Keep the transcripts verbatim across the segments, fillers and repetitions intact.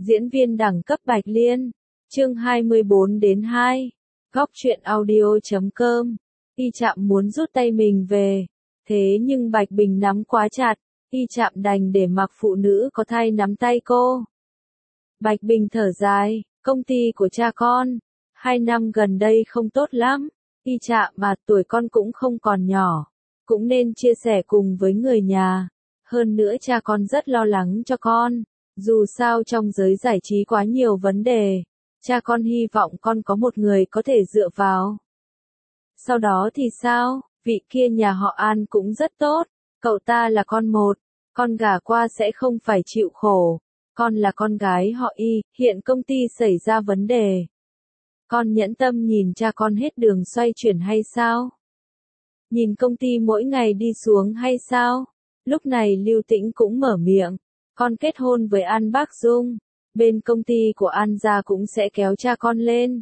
Diễn viên đẳng cấp Bạch Liên. Chương hai mươi bốn đến hai. Góc truyện audio chấm com. Y Trạm muốn rút tay mình về. Thế nhưng Bạch Bình nắm quá chặt. Y Trạm đành để mặc phụ nữ có thai nắm tay cô. Bạch Bình thở dài. Công ty của cha con. Hai năm gần đây không tốt lắm. Y Trạm mà tuổi con cũng không còn nhỏ. Cũng nên chia sẻ cùng với người nhà. Hơn nữa cha con rất lo lắng cho con. Dù sao trong giới giải trí quá nhiều vấn đề. Cha con hy vọng con có một người có thể dựa vào. Sau đó thì sao? Vị kia nhà họ An cũng rất tốt. Cậu ta là con một. Con gả qua sẽ không phải chịu khổ. Con là con gái họ Y. Hiện công ty xảy ra vấn đề. Con nhẫn tâm nhìn cha con hết đường xoay chuyển hay sao? Nhìn công ty mỗi ngày đi xuống hay sao? Lúc này Lưu Tĩnh cũng mở miệng. Con kết hôn với An Bác Dung. Bên công ty của An gia cũng sẽ kéo cha con lên.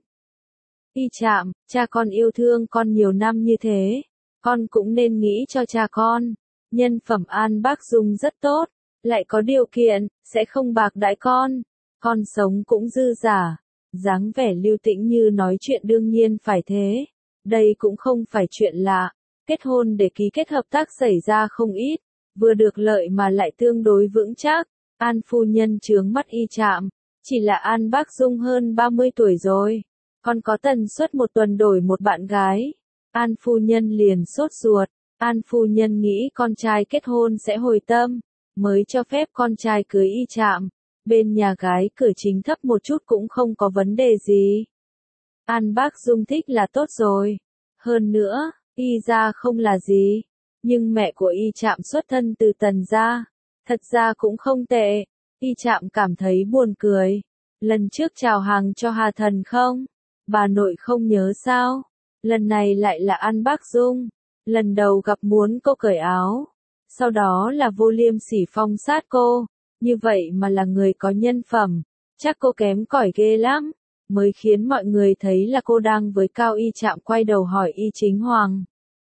Y Trạm, cha con yêu thương con nhiều năm như thế. Con cũng nên nghĩ cho cha con. Nhân phẩm An Bác Dung rất tốt. Lại có điều kiện, sẽ không bạc đãi con. Con sống cũng dư giả. Dáng vẻ Lưu Tĩnh như nói chuyện đương nhiên phải thế. Đây cũng không phải chuyện lạ. Kết hôn để ký kết hợp tác xảy ra không ít. Vừa được lợi mà lại tương đối vững chắc. An phu nhân chướng mắt Y Trạm. Chỉ là An Bác Dung hơn ba mươi tuổi rồi. Còn có tần suất một tuần đổi một bạn gái. An phu nhân liền sốt ruột. An phu nhân nghĩ con trai kết hôn sẽ hồi tâm. Mới cho phép con trai cưới Y Trạm. Bên nhà gái cửa chính thấp một chút cũng không có vấn đề gì. An Bác Dung thích là tốt rồi. Hơn nữa, Y gia không là gì. Nhưng mẹ của Y Trạm xuất thân từ Tần gia. Thật ra cũng không tệ. Y Trạm cảm thấy buồn cười. Lần trước chào hàng cho Hà Thần không? Bà nội không nhớ sao? Lần này lại là An Bác Dung. Lần đầu gặp muốn cô cởi áo. Sau đó là Vô Liêm Sỉ phong sát cô. Như vậy mà là người có nhân phẩm. Chắc cô kém cỏi ghê lắm. Mới khiến mọi người thấy là cô đang với Cao Y Trạm quay đầu hỏi Y Chính Hoàng.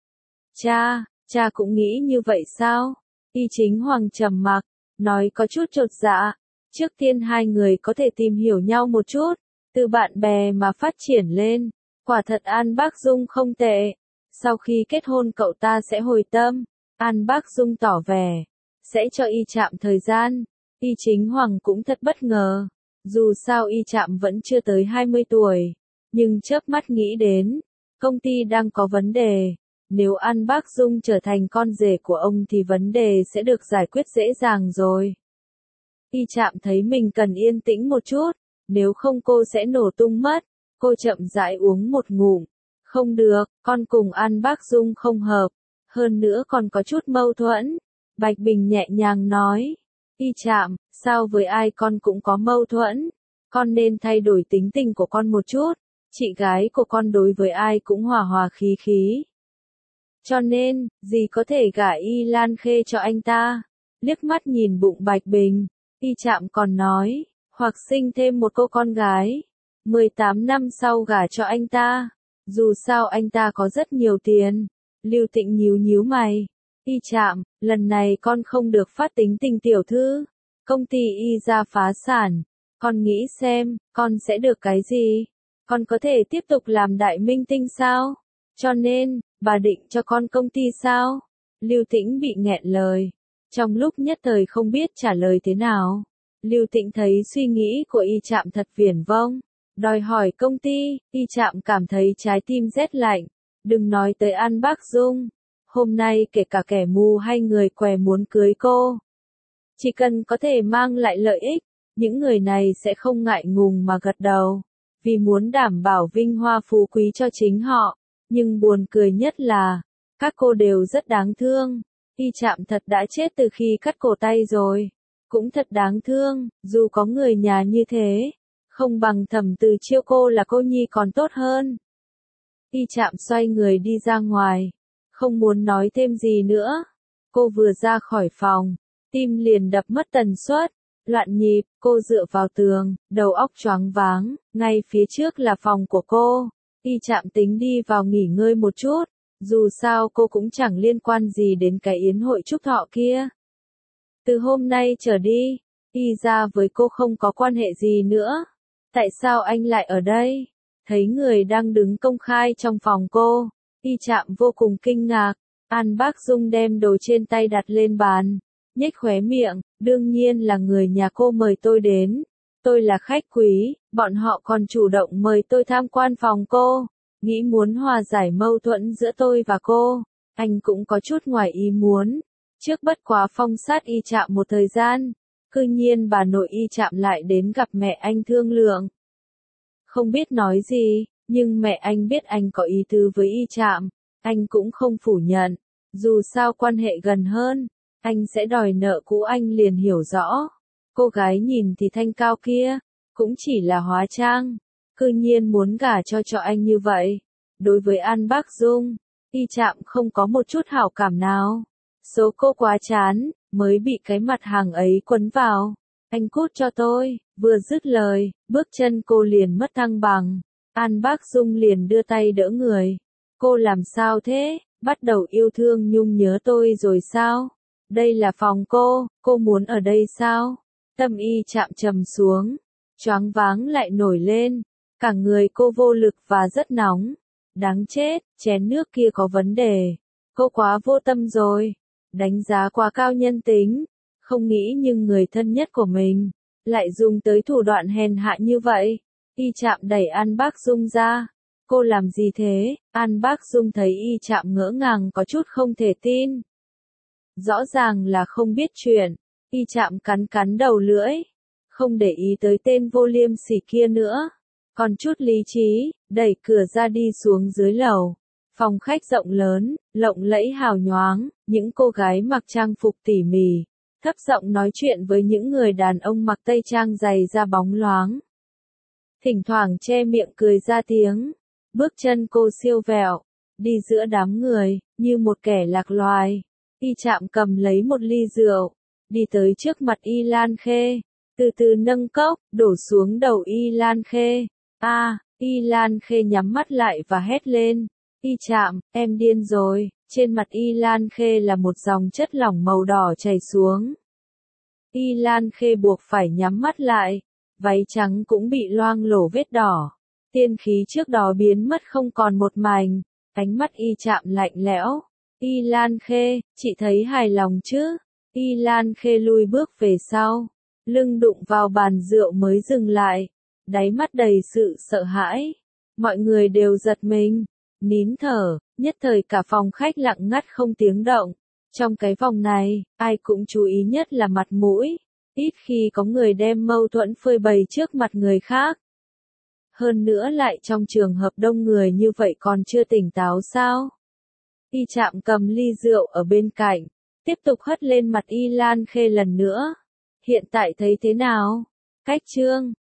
Cha, cha cũng nghĩ như vậy sao? Y Chính Hoàng trầm mặc, nói có chút chột dạ. Trước tiên hai người có thể tìm hiểu nhau một chút. Từ bạn bè mà phát triển lên. Quả thật An Bác Dung không tệ. Sau khi kết hôn cậu ta sẽ hồi tâm. An Bác Dung tỏ vẻ. Sẽ cho Y Trạm thời gian. Y Chính Hoàng cũng thật bất ngờ. Dù sao Y Trạm vẫn chưa tới hai mươi tuổi. Nhưng chớp mắt nghĩ đến. Công ty đang có vấn đề. Nếu An Bác Dung trở thành con rể của ông thì vấn đề sẽ được giải quyết dễ dàng rồi. Y Trạm thấy mình cần yên tĩnh một chút. Nếu không cô sẽ nổ tung mất. Cô chậm rãi uống một ngụm. Không được, con cùng An Bác Dung không hợp. Hơn nữa còn có chút mâu thuẫn. Bạch Bình nhẹ nhàng nói. Y Trạm, sao với ai con cũng có mâu thuẫn. Con nên thay đổi tính tình của con một chút. Chị gái của con đối với ai cũng hòa hòa khí khí. Cho nên, dì có thể gả Y Lan Khê cho anh ta. Liếc mắt nhìn bụng Bạch Bình. Y Trạm còn nói. Hoặc sinh thêm một cô con gái. mười tám năm sau gả cho anh ta. Dù sao anh ta có rất nhiều tiền. Lưu Tĩnh nhíu nhíu mày. Y Trạm, lần này con không được phát tính tình tiểu thư. Công ty Y gia phá sản. Con nghĩ xem, con sẽ được cái gì? Con có thể tiếp tục làm đại minh tinh sao? Cho nên, bà định cho con công ty sao? Lưu Tĩnh bị nghẹn lời. Trong lúc nhất thời không biết trả lời thế nào. Lưu Tĩnh thấy suy nghĩ của Y Trạm thật viển vông. Đòi hỏi công ty, Y Trạm cảm thấy trái tim rét lạnh. Đừng nói tới An Bác Dung. Hôm nay kể cả kẻ mù hay người què muốn cưới cô. Chỉ cần có thể mang lại lợi ích, những người này sẽ không ngại ngùng mà gật đầu. Vì muốn đảm bảo vinh hoa phú quý cho chính họ. Nhưng buồn cười nhất là, các cô đều rất đáng thương. Y Trạm thật đã chết từ khi cắt cổ tay rồi. Cũng thật đáng thương, dù có người nhà như thế. Không bằng Thẩm Từ Chiêu cô là cô nhi còn tốt hơn. Y Trạm xoay người đi ra ngoài. Không muốn nói thêm gì nữa. Cô vừa ra khỏi phòng. Tim liền đập mất tần suất. Loạn nhịp, cô dựa vào tường, đầu óc choáng váng. Ngay phía trước là phòng của cô. Y Trạm tính đi vào nghỉ ngơi một chút. Dù sao cô cũng chẳng liên quan gì đến cái yến hội chúc thọ kia. Từ hôm nay trở đi, Y ra với cô không có quan hệ gì nữa. Tại sao anh lại ở đây? Thấy người đang đứng công khai trong phòng cô, Y Trạm vô cùng kinh ngạc. An Bác Dung đem đồ trên tay đặt lên bàn, nhếch khóe miệng, đương nhiên là người nhà cô mời tôi đến. Tôi là khách quý, bọn họ còn chủ động mời tôi tham quan phòng cô, nghĩ muốn hòa giải mâu thuẫn giữa tôi và cô. Anh cũng có chút ngoài ý muốn. Trước bất quá phong sát Y Trạm một thời gian, cư nhiên bà nội Y Trạm lại đến gặp mẹ anh thương lượng. Không biết nói gì, nhưng mẹ anh biết anh có ý tứ với Y Trạm, anh cũng không phủ nhận. Dù sao quan hệ gần hơn, anh sẽ đòi nợ cũ, anh liền hiểu rõ. Cô gái nhìn thì thanh cao kia, cũng chỉ là hóa trang, cư nhiên muốn gả cho cho anh như vậy. Đối với An Bác Dung, Y Trạm không có một chút hảo cảm nào. Số cô quá chán, mới bị cái mặt hàng ấy quấn vào. Anh cút cho tôi, vừa dứt lời, bước chân cô liền mất thăng bằng. An Bác Dung liền đưa tay đỡ người. Cô làm sao thế, bắt đầu yêu thương nhung nhớ tôi rồi sao? Đây là phòng cô, cô muốn ở đây sao? Tâm Y Trạm trầm xuống, choáng váng lại nổi lên, cả người cô vô lực và rất nóng. Đáng chết, chén nước kia có vấn đề. Cô quá vô tâm rồi, đánh giá quá cao nhân tính, không nghĩ nhưng người thân nhất của mình lại dùng tới thủ đoạn hèn hạ như vậy. Y Trạm đẩy An Bác Dung ra. Cô làm gì thế? An Bác Dung thấy Y Trạm ngỡ ngàng có chút không thể tin. Rõ ràng là không biết chuyện. Y Trạm cắn cắn đầu lưỡi, không để ý tới tên vô liêm sỉ kia nữa. Còn chút lý trí, đẩy cửa ra đi xuống dưới lầu. Phòng khách rộng lớn, lộng lẫy hào nhoáng, những cô gái mặc trang phục tỉ mỉ, thấp giọng nói chuyện với những người đàn ông mặc tây trang dày da bóng loáng. Thỉnh thoảng che miệng cười ra tiếng. Bước chân cô siêu vẹo, đi giữa đám người, như một kẻ lạc loài. Y Trạm cầm lấy một ly rượu, đi tới trước mặt Y Lan Khê, từ từ nâng cốc, đổ xuống đầu Y Lan Khê. A, à, Y Lan Khê nhắm mắt lại và hét lên. Y Trạm, em điên rồi. Trên mặt Y Lan Khê là một dòng chất lỏng màu đỏ chảy xuống. Y Lan Khê buộc phải nhắm mắt lại, váy trắng cũng bị loang lổ vết đỏ. Tiên khí trước đó biến mất không còn một mảnh, ánh mắt Y Trạm lạnh lẽo. Y Lan Khê, chị thấy hài lòng chứ? Y Lan Khê lùi bước về sau, lưng đụng vào bàn rượu mới dừng lại, đáy mắt đầy sự sợ hãi. Mọi người đều giật mình, nín thở, nhất thời cả phòng khách lặng ngắt không tiếng động. Trong cái vòng này, ai cũng chú ý nhất là mặt mũi, ít khi có người đem mâu thuẫn phơi bày trước mặt người khác. Hơn nữa lại trong trường hợp đông người như vậy còn chưa tỉnh táo sao? Y Trạm cầm ly rượu ở bên cạnh, tiếp tục hất lên mặt Y Lan Khê lần nữa. Hiện tại thấy thế nào? Cách chương